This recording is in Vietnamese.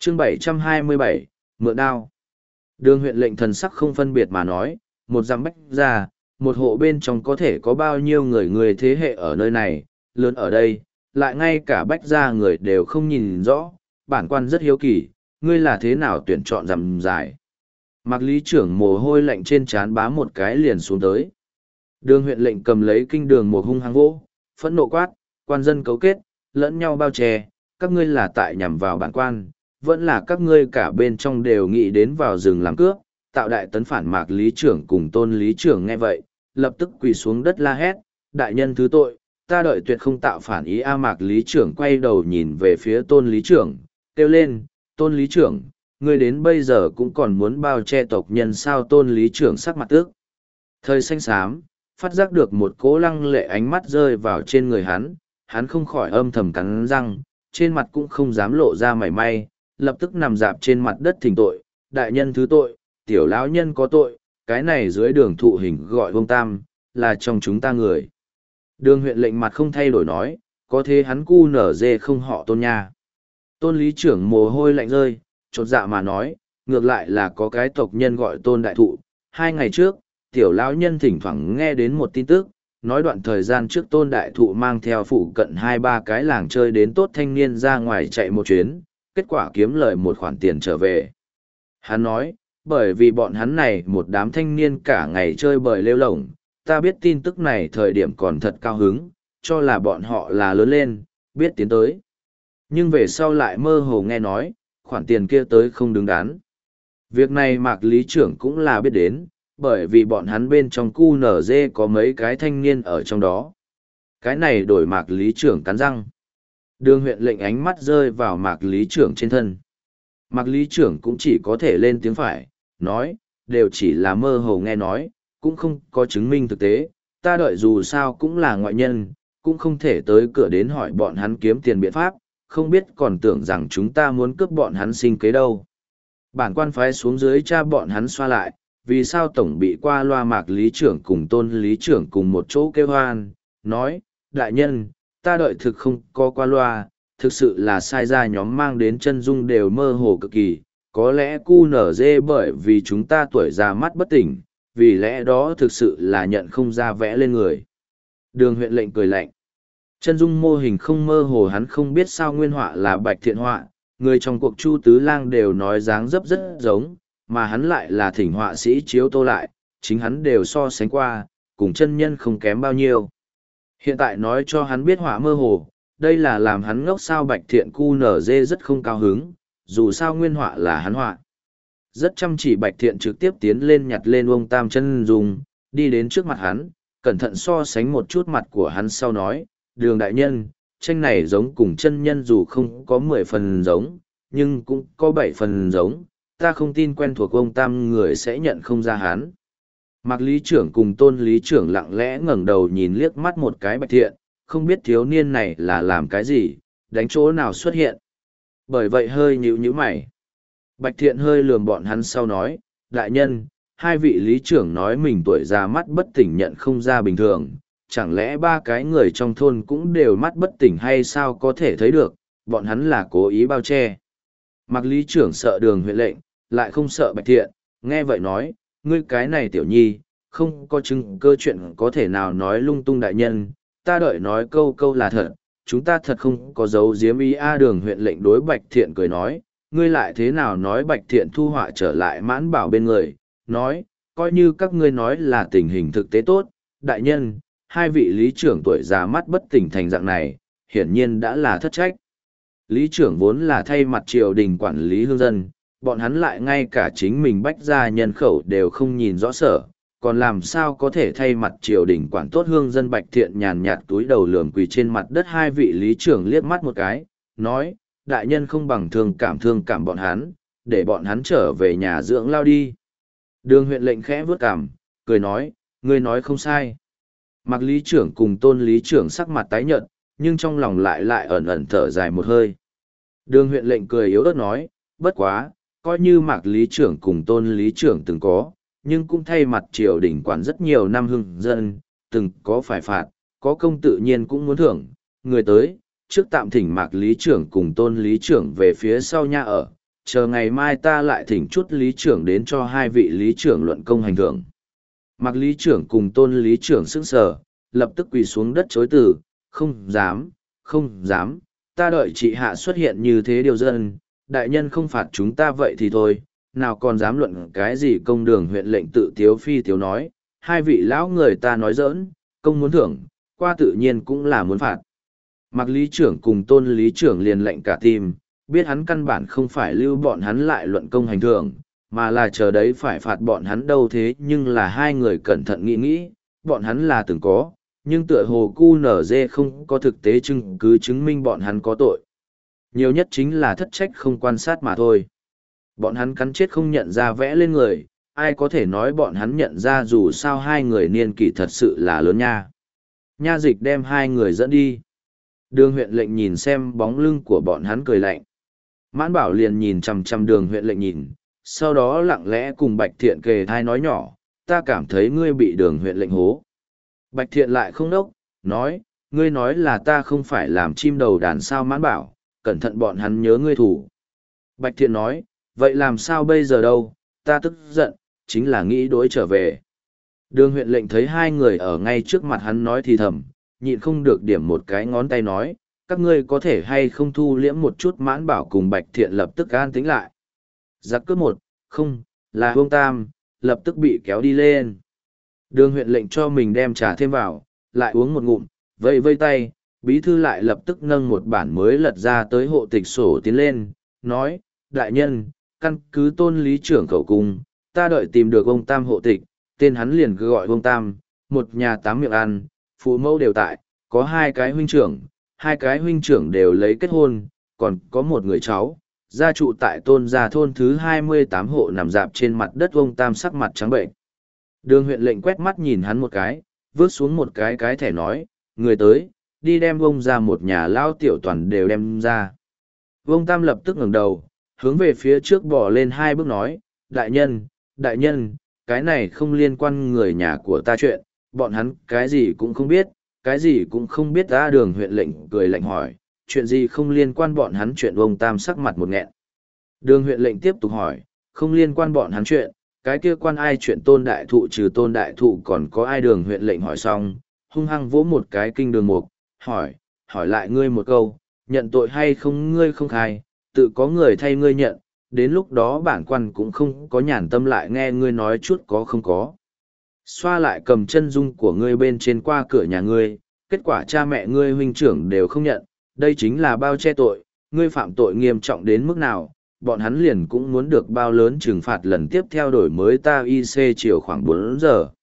chương 727, mượn đao. Đường huyện lệnh thần sắc không phân biệt mà nói, một dặm bách ra, một hộ bên trong có thể có bao nhiêu người thế hệ ở nơi này, lớn ở đây, lại ngay cả bách ra người đều không nhìn rõ, bản quan rất hiếu kỳ, ngươi là thế nào tuyển chọn dặm dài. Mạc lý trưởng mồ hôi lạnh trên trán bá một cái liền xuống tới. Đường huyện lệnh cầm lấy kinh đường một hung hăng vô, phẫn nộ quát, quan dân cấu kết, lẫn nhau bao che, các ngươi là tại nhằm vào bản quan, vẫn là các ngươi cả bên trong đều nghĩ đến vào rừng làm cướp, tạo đại tấn phản. Mạc lý trưởng cùng tôn lý trưởng nghe vậy, lập tức quỳ xuống đất la hét, đại nhân thứ tội, ta đợi tuyệt không tạo phản ý. Mạc lý trưởng quay đầu nhìn về phía tôn lý trưởng, kêu lên, tôn lý trưởng, ngươi đến bây giờ cũng còn muốn bao che tộc nhân sao? Tôn lý trưởng sắc mặt tước thời xanh xám, phát giác được một cỗ lăng lệ ánh mắt rơi vào trên người hắn không khỏi âm thầm cắn răng, trên mặt cũng không dám lộ ra mảy may, lập tức nằm dạp trên mặt đất thỉnh tội, đại nhân thứ tội, tiểu lão nhân có tội, cái này dưới đường thụ hình gọi vông tam, là trong chúng ta người. Đường huyện lệnh mặt không thay đổi nói, có thế hắn cu nở dê không họ tôn nha. Tôn lý trưởng mồ hôi lạnh rơi, chột dạ mà nói, ngược lại là có cái tộc nhân gọi tôn đại thụ. 2 ngày trước, tiểu lão nhân thỉnh thoảng nghe đến một tin tức, nói đoạn thời gian trước tôn đại thụ mang theo phụ cận 2-3 cái làng chơi đến tốt thanh niên ra ngoài chạy một chuyến, kết quả kiếm lời một khoản tiền trở về. Hắn nói, bởi vì bọn hắn này một đám thanh niên cả ngày chơi bời lêu lổng, ta biết tin tức này thời điểm còn thật cao hứng, cho là bọn họ là lớn lên, biết tiến tới. Nhưng về sau lại mơ hồ nghe nói, khoản tiền kia tới không đứng đắn. Việc này Mạc lý trưởng cũng là biết đến, bởi vì bọn hắn bên trong cu nở dê có mấy cái thanh niên ở trong đó. Cái này đổi Mạc lý trưởng cắn răng. Đường huyện lệnh ánh mắt rơi vào Mạc lý trưởng trên thân. Mạc lý trưởng cũng chỉ có thể lên tiếng phải, nói, đều chỉ là mơ hồ nghe nói, cũng không có chứng minh thực tế, ta đợi dù sao cũng là ngoại nhân, cũng không thể tới cửa đến hỏi bọn hắn kiếm tiền biện pháp, không biết còn tưởng rằng chúng ta muốn cướp bọn hắn sinh kế đâu. Bản quan phái xuống dưới cha bọn hắn xoa lại, vì sao tổng bị qua loa. Mạc lý trưởng cùng tôn lý trưởng cùng một chỗ kêu hoan, nói, đại nhân, ta đợi thực không có qua loa, thực sự là sai ra nhóm mang đến chân dung đều mơ hồ cực kỳ, có lẽ cu nở dê bởi vì chúng ta tuổi già mắt bất tỉnh, vì lẽ đó thực sự là nhận không ra vẽ lên người. Đường huyện lệnh cười lạnh. Chân dung mô hình không mơ hồ hắn không biết sao nguyên họa là Bạch Thiện họa, người trong cuộc Chu Tứ Lang đều nói dáng dấp rất giống, mà hắn lại là thỉnh họa sĩ chiếu tô lại, chính hắn đều so sánh qua, cùng chân nhân không kém bao nhiêu. Hiện tại nói cho hắn biết họa mơ hồ, đây là làm hắn ngốc sao? Bạch Thiện cu nở dê rất không cao hứng, dù sao nguyên họa là hắn họa. Rất chăm chỉ Bạch Thiện trực tiếp tiến lên nhặt lên ông tam chân dung, đi đến trước mặt hắn, cẩn thận so sánh một chút mặt của hắn sau nói, đường đại nhân, tranh này giống cùng chân nhân dù không có 10 phần giống, nhưng cũng có 7 phần giống, ta không tin quen thuộc ông tam người sẽ nhận không ra hắn. Mạc lý trưởng cùng tôn lý trưởng lặng lẽ ngẩng đầu nhìn liếc mắt một cái Bạch Thiện, không biết thiếu niên này là làm cái gì, đánh chỗ nào xuất hiện. Bởi vậy hơi nhíu mày. Bạch Thiện hơi lườm bọn hắn sau nói, đại nhân, 2 vị lý trưởng nói mình tuổi già mắt bất tỉnh nhận không ra bình thường, chẳng lẽ 3 cái người trong thôn cũng đều mắt bất tỉnh hay sao? Có thể thấy được, bọn hắn là cố ý bao che. Mạc lý trưởng sợ đường huyện lệnh, lại không sợ Bạch Thiện, nghe vậy nói, ngươi cái này tiểu nhi, không có chứng cơ chuyện có thể nào nói lung tung. Đại nhân, ta đợi nói câu là thật, chúng ta thật không có dấu diếm ý. Đường huyện lệnh đối Bạch Thiện cười nói, ngươi lại thế nào nói? Bạch Thiện thu họa trở lại mãn bảo bên người, nói, coi như các ngươi nói là tình hình thực tế tốt, đại nhân, 2 vị lý trưởng tuổi già mắt bất tỉnh thành dạng này, hiển nhiên đã là thất trách. Lý trưởng vốn là thay mặt triều đình quản lý hương dân, bọn hắn lại ngay cả chính mình bách gia nhân khẩu đều không nhìn rõ sở, còn làm sao có thể thay mặt triều đình quản tốt hương dân? Bạch Thiện nhàn nhạt túi đầu lườm quỳ trên mặt đất 2 vị lý trưởng liếc mắt một cái, nói, đại nhân không bằng thương cảm bọn hắn, để bọn hắn trở về nhà dưỡng lao đi. Đường huyện lệnh khẽ vướt cằm, cười nói, ngươi nói không sai. Mạc lý trưởng cùng tôn lý trưởng sắc mặt tái nhợt, nhưng trong lòng lại ẩn ẩn thở dài một hơi. Đường huyện lệnh cười yếu ớt nói, bất quá, coi như Mạc lý trưởng cùng tôn lý trưởng từng có, nhưng cũng thay mặt triều đình quản rất nhiều năm hương dân, từng có phải phạt, có công tự nhiên cũng muốn thưởng. Người tới, trước tạm thỉnh Mạc lý trưởng cùng tôn lý trưởng về phía sau nhà ở, chờ ngày mai ta lại thỉnh chút lý trưởng đến cho hai vị lý trưởng luận công hành thưởng. Mặc lý trưởng cùng tôn lý trưởng sững sờ, lập tức quỳ xuống đất chối từ, không dám, không dám, ta đợi chị hạ xuất hiện như thế điều dân, đại nhân không phạt chúng ta vậy thì thôi, nào còn dám luận cái gì công đường huyện lệnh tự tiếu phi tiếu nói, hai vị lão người ta nói giỡn, công muốn thưởng, qua tự nhiên cũng là muốn phạt. Mặc lý trưởng cùng tôn lý trưởng liền lệnh cả tim, biết hắn căn bản không phải lưu bọn hắn lại luận công hành thưởng, mà là chờ đấy phải phạt bọn hắn đâu thế nhưng là hai người cẩn thận nghĩ nghĩ, bọn hắn là từng có, nhưng tựa hồ QNZ không có thực tế chứng cứ chứng minh bọn hắn có tội. Nhiều nhất chính là thất trách không quan sát mà thôi. Bọn hắn cắn chết không nhận ra vẽ lên người, ai có thể nói bọn hắn nhận ra dù sao hai người niên kỷ thật sự là lớn nha. Nha dịch đem hai người dẫn đi. Đường huyện lệnh nhìn xem bóng lưng của bọn hắn cười lạnh. Mãn Bảo liền nhìn chằm chằm đường huyện lệnh nhìn, sau đó lặng lẽ cùng Bạch Thiện kề thai nói nhỏ, ta cảm thấy ngươi bị đường huyện lệnh hố. Bạch Thiện lại không đốc, nói, ngươi nói là ta không phải làm chim đầu đàn sao. Mãn Bảo, cẩn thận bọn hắn nhớ ngươi thủ. Bạch Thiện nói, vậy làm sao bây giờ đâu, ta tức giận, chính là nghĩ đối trở về. Đường huyện lệnh thấy hai người ở ngay trước mặt hắn nói thì thầm, nhịn không được điểm một cái ngón tay nói, các ngươi có thể hay không thu liễm một chút. Mãn Bảo cùng Bạch Thiện lập tức an tĩnh lại. Giặc cướp một, không, là Vương Tam, lập tức bị kéo đi lên. Đường huyện lệnh cho mình đem trà thêm vào, lại uống một ngụm, vây vây tay, bí thư lại lập tức nâng một bản mới lật ra tới hộ tịch sổ tiến lên, nói, đại nhân, căn cứ tôn lý trưởng khẩu cung, ta đợi tìm được ông Tam hộ tịch, tên hắn liền cứ gọi ông Tam, một nhà 8 miệng ăn, phụ mẫu đều tại, có hai cái huynh trưởng đều lấy kết hôn, còn có một người cháu, gia trụ tại tôn gia thôn thứ 28 hộ nằm dạp trên mặt đất. Ông Tam sắc mặt trắng bệnh. Đường huyện lệnh quét mắt nhìn hắn một cái, vớt xuống một cái thẻ nói, người tới, đi đem ông ra một nhà lao tiểu toàn đều đem ra. Ông Tam lập tức ngẩng đầu, hướng về phía trước bỏ lên 2 bước nói, đại nhân, cái này không liên quan người nhà của ta chuyện, bọn hắn cái gì cũng không biết ta. Đường huyện lệnh cười lạnh hỏi, chuyện gì không liên quan bọn hắn chuyện. Ông Tam sắc mặt một nghẹn. Đường huyện lệnh tiếp tục hỏi, không liên quan bọn hắn chuyện, cái kia quan ai chuyện tôn đại thụ trừ tôn đại thụ còn có ai? Đường huyện lệnh hỏi xong, hung hăng vỗ một cái kinh đường mục, hỏi lại ngươi một câu, nhận tội hay không? Ngươi không khai, tự có người thay ngươi nhận, đến lúc đó bản quan cũng không có nhàn tâm lại nghe ngươi nói chút có không có. Xoa lại cầm chân dung của ngươi bên trên qua cửa nhà ngươi, kết quả cha mẹ ngươi huynh trưởng đều không nhận, đây chính là bao che tội, ngươi phạm tội nghiêm trọng đến mức nào, bọn hắn liền cũng muốn được bao lớn trừng phạt lần tiếp theo. Đổi mới ta IC chiều khoảng 4 giờ.